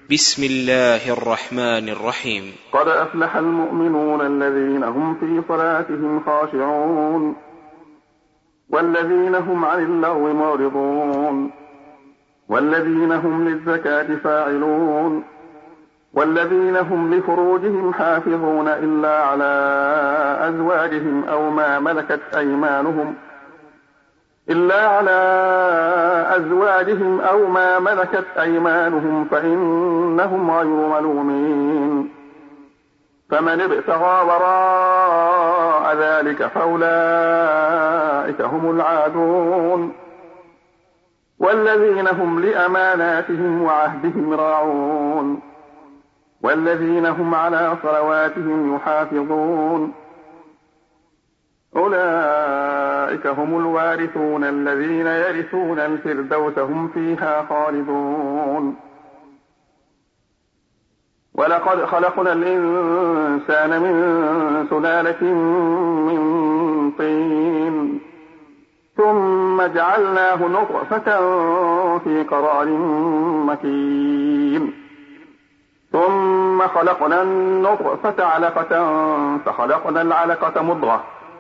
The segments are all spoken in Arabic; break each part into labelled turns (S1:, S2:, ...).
S1: بسم الله الرحمن الرحيم.
S2: قد أفلح المؤمنون الذين هم في صلاتهم خاشعون والذين هم عن اللغو معرضون والذين هم للزكاة فاعلون والذين هم لفروجهم حافظون إلا على أزواجهم أو ما ملكت أيمانهم فإنهم غير ملومين. فمن ابتغى وراء ذلك فأولئك هم العادون والذين هم لأماناتهم وعهدهم راعون والذين هم على صلواتهم يحافظون. أولئك هم الوارثون الذين يرثون الفردوس هم فيها خالدون. ولقد خلقنا الإنسان من سلالة من طين ثم جعلناه نطفة في قرار مكين ثم خلقنا النطفة علقة فخلقنا العلقة مضغة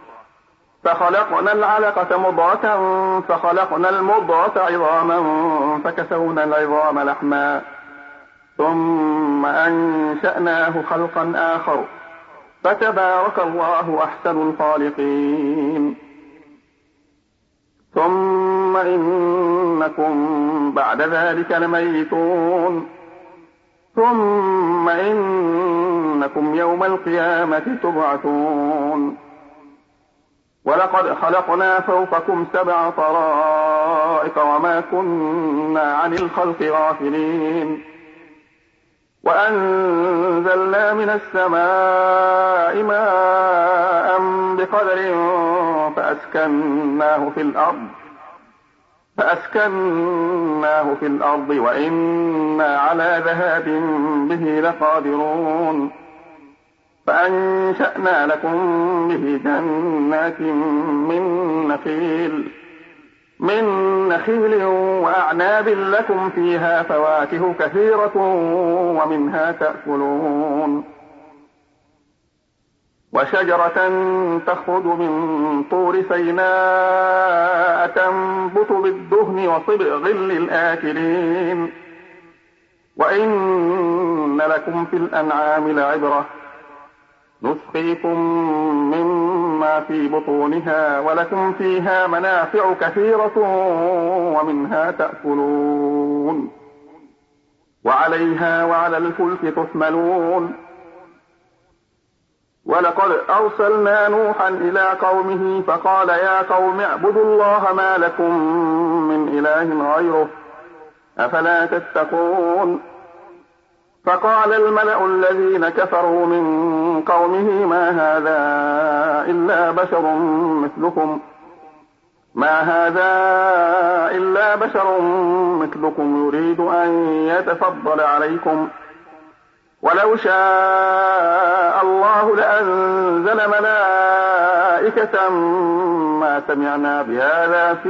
S2: فخلقنا المضغة عظاما فكسونا العظام لحما ثم أنشأناه خلقا آخر فتبارك الله أحسن الخالقين. ثم إنكم بعد ذلك لميتون ثم إنكم يوم القيامة تبعثون. ولقد خلقنا فوقكم 7 طرائق وما كنا عن الخلق غافلين. وأنزلنا من السماء ماء بقدر فأسكناه في الأرض وإنا على ذهاب به لقادرون. فأنشأنا لكم به جنات من نخيل وأعناب لكم فيها فواكه كثيرة ومنها تأكلون. وشجرة تخرج من طور سيناء تنبت بالدهن وصبغ للآكلين. وإن لكم في الأنعام لعبرة نسقيكم مما في بطونها ولكم فيها منافع كثيرة ومنها تأكلون. وعليها وعلى الفلك تحملون. ولقد أرسلنا نوحا إلى قومه فقال يا قوم اعبدوا الله ما لكم من إله غيره أفلا تتقون. فقال الملأ الذين كفروا من قومه ما هذا إلا بشر مثلكم يريد أن يتفضل عليكم ولو شاء الله لأنزل ملائكة ما سمعنا بهذا في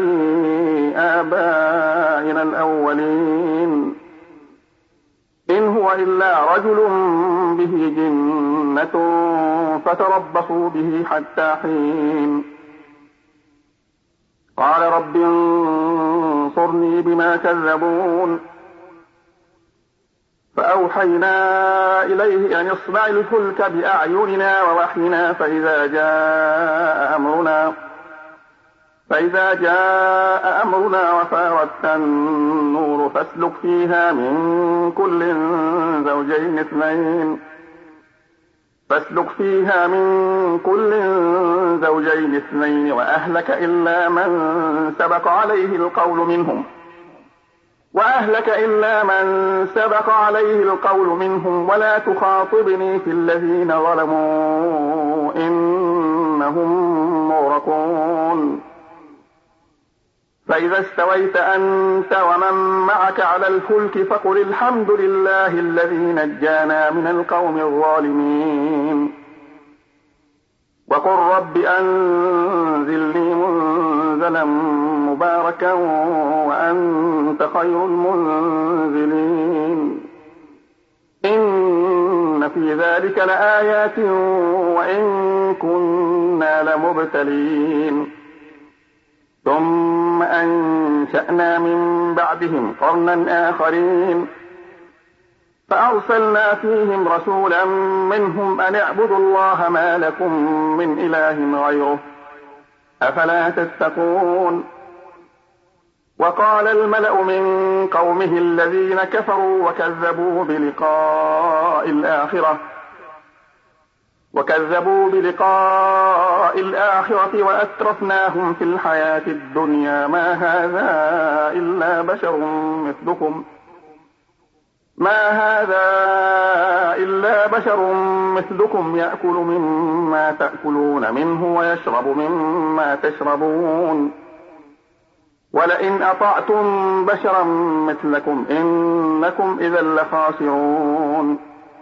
S2: آبائنا الأولين إن هو إلا رجل به جنة فتربصوا به حتى حين. قال رب انصرني بما كذبون. فأوحينا إليه أن اصنع الفلك بأعيننا ووحينا فإذا جاء أمرنا وفارت النور فاسلك فيها من كل زوجين اثنين وأهلك إلا من سبق عليه القول منهم ولا تخاطبني في الذين ظلموا إنهم مغرقون. فإذا استويت أنت ومن معك على الفلك فقل الحمد لله الذي نجانا من القوم الظالمين. وقل رب أنزلني منزلا مباركا وأنت خير المنزلين. في ذلك لآيات وإن كنا لمبتلين ثم أنشأنا من بعدهم قرنا آخرين فأرسلنا فيهم رسولا منهم أن اعبدوا الله ما لكم من إله غيره أفلا تتقون وقال الملأ من قومه الذين كفروا وكذبوا بلقاء الآخرة وأترفناهم في الحياة الدنيا ما هذا إلا بشر مثلكم يأكل مما تأكلون منه ويشرب مما تشربون ولئن أطعتم بشرا مثلكم إنكم إذا لخاسرون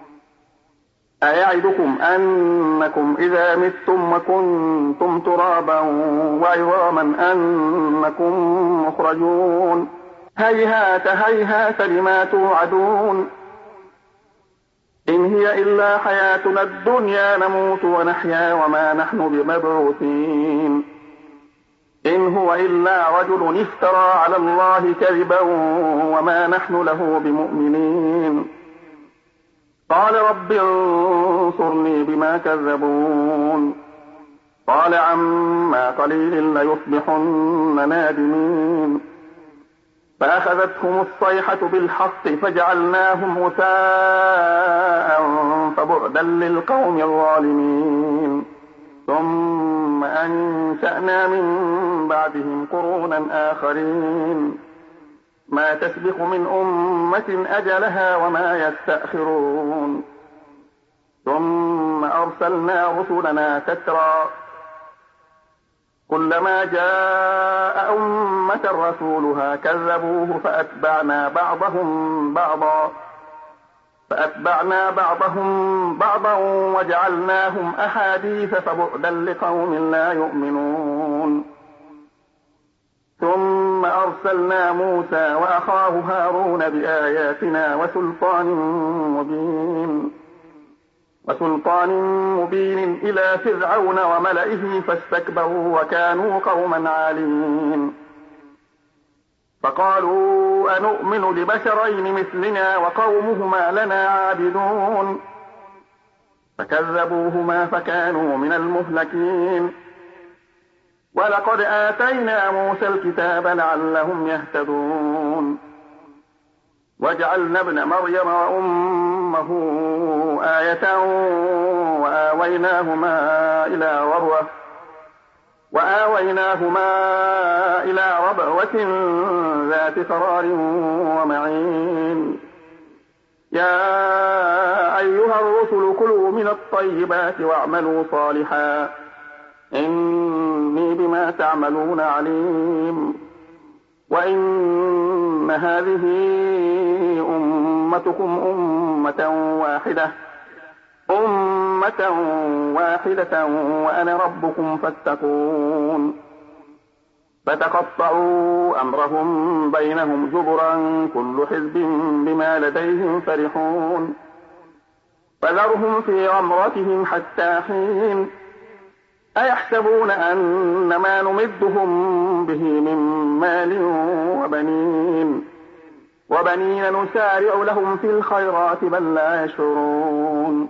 S2: أيعدكم أنكم إذا متم وكنتم ترابا وعظاما أنكم مخرجون هيهات هيهات لما توعدون إن هي إلا حياتنا الدنيا نموت ونحيا وما نحن بمبعوثين إن هو إلا رجل افترى على الله كذبا وما نحن له بمؤمنين قال رب انصرني بما كذبون قال عما قليل ليصبحن نادمين فأخذتهم الصيحة بالحق فجعلناهم غثاء فبعدا للقوم الظالمين ثم أنشأنا من بعدهم قرونا آخرين ما تسبق من أمة أجلها وما يستأخرون ثم أرسلنا رسلنا تترى كلما جاء أمة رسولها كذبوه فأتبعنا بعضهم بعضا وجعلناهم أحاديث فبعدا لقوم لا يؤمنون ثم أرسلنا موسى وأخاه هارون بآياتنا وسلطان مبين إلى فرعون وملئه فاستكبروا وكانوا قوما عالين فقالوا أنؤمن لبشرين مثلنا وقومهما لنا عابدون فكذبوهما فكانوا من المهلكين ولقد آتينا موسى الكتاب لعلهم يهتدون وجعلنا ابن مريم وأمه آية وآويناهما إلى ربوة ذات قرار ومعين يا أيها الرسل كلوا من الطيبات واعملوا صالحا إني بما تعملون عليم وإن هذه أمتكم أمة واحدة وأنا ربكم فاتقون فتقطعوا أمرهم بينهم زبرا كل حزب بما لديهم فرحون فذرهم في غمرتهم حتى حين أيحسبون أن ما نمدهم به من مال وبنين نسارع لهم في الخيرات بل لا يشعرون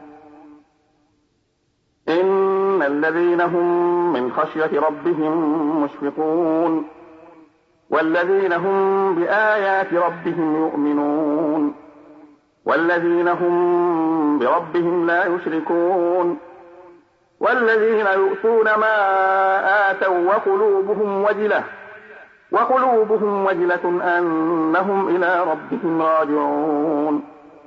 S2: إن الذين هم من خشية ربهم مشفقون والذين هم بآيات ربهم يؤمنون والذين هم بربهم لا يشركون والذين يؤتون ما آتوا وقلوبهم وجلة أنهم إلى ربهم راجعون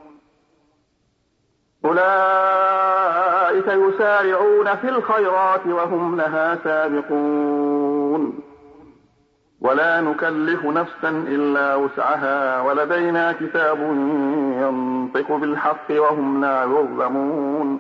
S2: أولئك يسارعون في الخيرات وهم لها سابقون ولا نكلف نفسا إلا وسعها ولدينا كتاب ينطق بالحق وهم لا يظلمون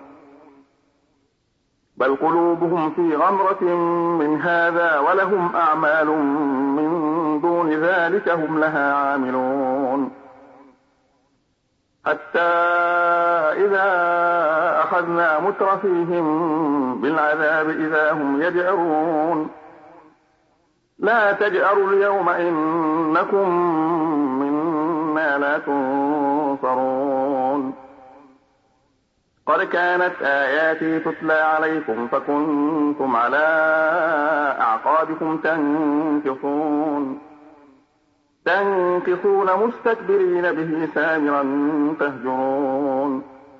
S2: بل قلوبهم في غمرة من هذا ولهم أعمال من دون ذلك هم لها عاملون حتى إذا أخذنا مترفيهم بالعذاب إذا هم يجأرون لا تجأروا اليوم إنكم منا لا تنصرون قد كانت آياتي تتلى عليكم فكنتم على أعقابكم تنكصون مستكبرين به سامرا تهجرون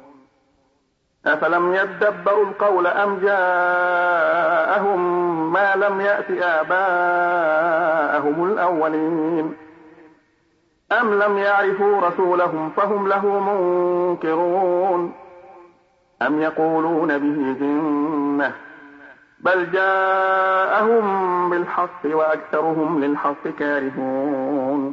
S2: أفلم يدبروا القول أم جاءهم ما لم يأت آباءهم الأولين أم لم يعرفوا رسولهم فهم له منكرون أم يقولون به جنة بل جاءهم بالحق وأكثرهم للحق كارهون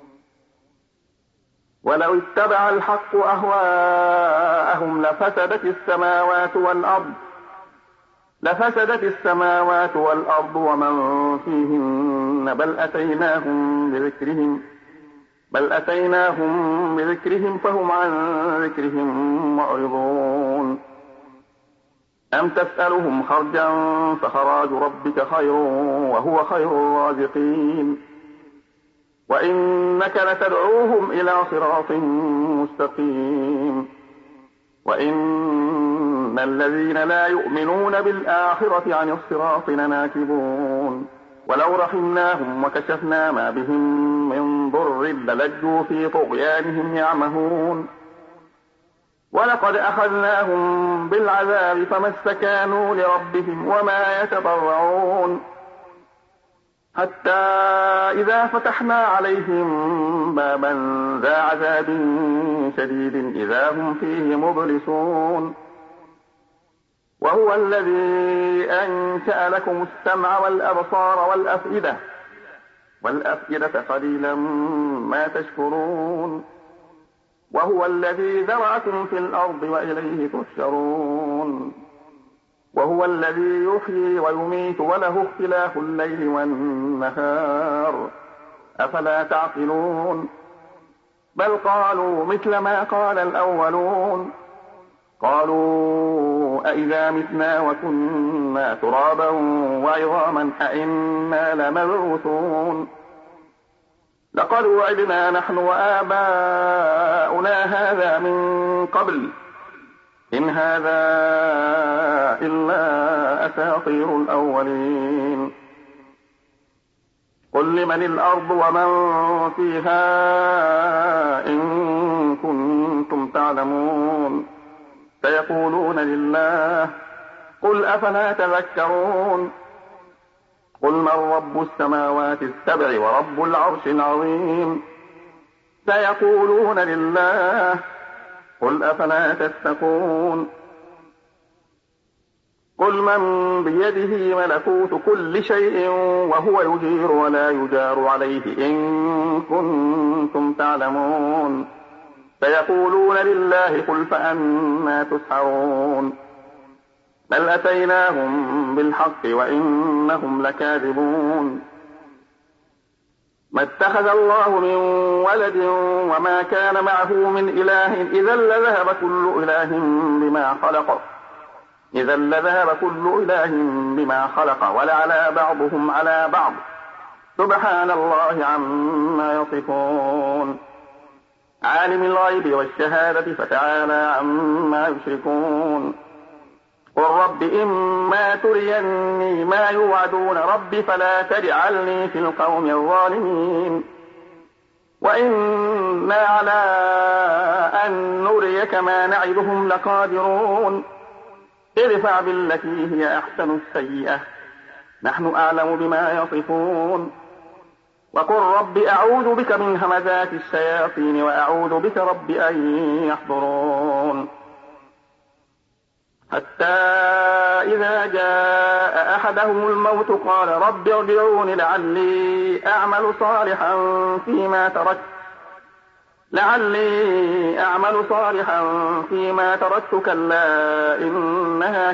S2: ولو اتبع الحق أهواءهم لفسدت السماوات والأرض ومن فيهن بل أتيناهم بذكرهم فهم عن ذكرهم معرضون أم تسألهم خرجا فخراج ربك خير وهو خير الرازقين وإنك لتدعوهم إلى صراط مستقيم وإن الذين لا يؤمنون بالآخرة عن الصراط لناكبون ولو رحمناهم وكشفنا ما بهم من ضر للجوا في طغيانهم يعمهون ولقد أخذناهم بالعذاب فما استكانوا لربهم وما يتضرعون حتى إذا فتحنا عليهم بابا ذا عذاب شديد إذا هم فيه مبلسون وهو الذي أنشأ لكم السمع والأبصار والأفئدة قليلا ما تشكرون وهو الذي ذرأكم في الأرض وإليه تحشرون وهو الذي يحيي ويميت وله اختلاف الليل والنهار أفلا تعقلون بل قالوا مثل ما قال الأولون قالوا أئذا متنا وكنا ترابا وعظاما أئنا لمبعوثون لقد وعدنا نحن وآباؤنا هذا من قبل إن هذا إلا أساطير الأولين قل لمن الأرض ومن فيها إن كنتم تعلمون سيقولون لله قل أفلا تذكرون قل من رب السماوات السبع ورب العرش العظيم سيقولون لله قل أفلا تتقون قل من بيده ملكوت كل شيء وهو يجير ولا يجار عليه إن كنتم تعلمون سيقولون لله قل فأنى تسحرون بل أتيناهم بالحق وإنهم لكاذبون ما اتخذ الله من ولد وما كان معه من إله إذا لذهب كل إله بما خلق ولعلى بعضهم على بعض سبحان الله عما يصفون عالم الغيب والشهادة فتعالى عما يشركون قل رب إما تريني ما يوعدون رب فلا تجعلني في القوم الظالمين وإنا على أن نريك ما نعدهم لقادرون ادفع بالتي هي أحسن السيئة نحن أعلم بما يصفون وقل رب أعوذ بك من همزات الشياطين وأعوذ بك رب أن يحضرون حتى إذا جاء أحدهم الموت قال رب ارجعون لعلي أعمل صالحا فيما تركت كلا إنها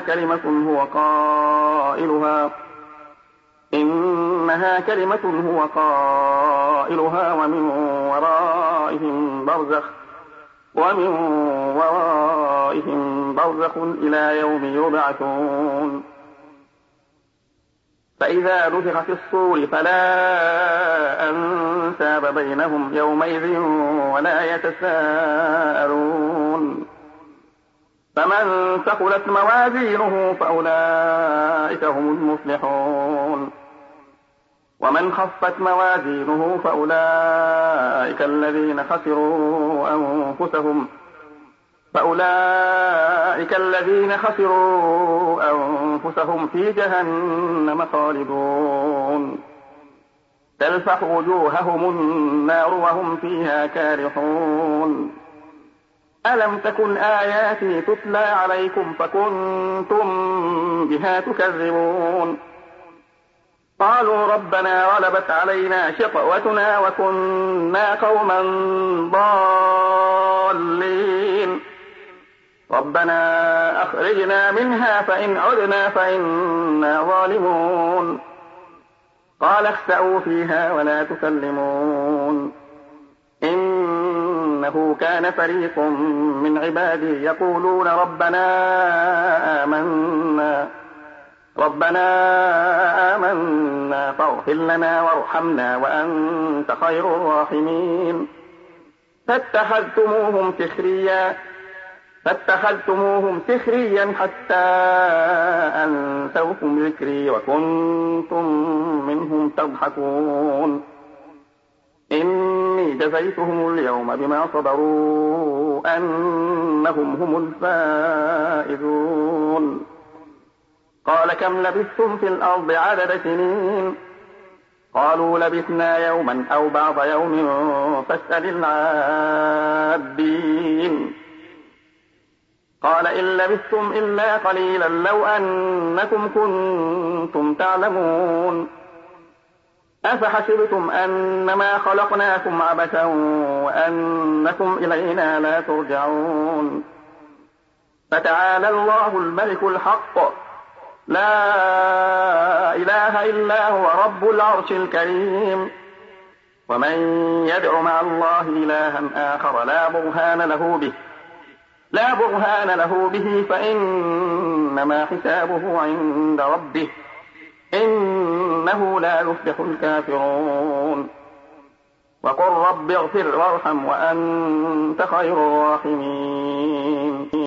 S2: كلمة هو قائلها ومن ورائهم برزخ ومن ورائهم برزخ إلى يوم يبعثون فإذا نفخ في الصور فلا أنساب بينهم يومئذ ولا يتساءلون فمن ثقلت موازينه فأولئك هم المفلحون ومن خفت موازينه فأولئك الذين خسروا أنفسهم في جهنم خالدون تلفح وجوههم النار وهم فيها كارحون ألم تكن آياتي تتلى عليكم فكنتم بها تكذبون قالوا ربنا غلبت علينا شقوتنا وكنا قوما ضالين ربنا أخرجنا منها فإن عدنا فإنا ظالمون قال اخسئوا فيها ولا تكلمون إنه كان فريق من عبادي يقولون ربنا آمنا فاغفر لنا وارحمنا وأنت خير الراحمين فاتخذتموهم سخريا حتى أنسوكم ذكري وكنتم منهم تضحكون إني جزيتهم اليوم بما صبروا أنهم هم الفائزون قال كم لبثتم في الأرض عدد سنين قالوا لبثنا يوما أو بعض يوم فاسأل العادين قال إن لبثتم إلا قليلا لو أنكم كنتم تعلمون أفحسبتم أنما خلقناكم عبثا وأنكم إلينا لا ترجعون فتعالى الله الملك الحق لا إله إلا هو رب العرش الكريم ومن يدع مع الله إلها آخر لا برهان له به فإنما حسابه عند ربه إنه لا يفلح الكافرون وقل رب اغفر وارحم وأنت خير الراحمين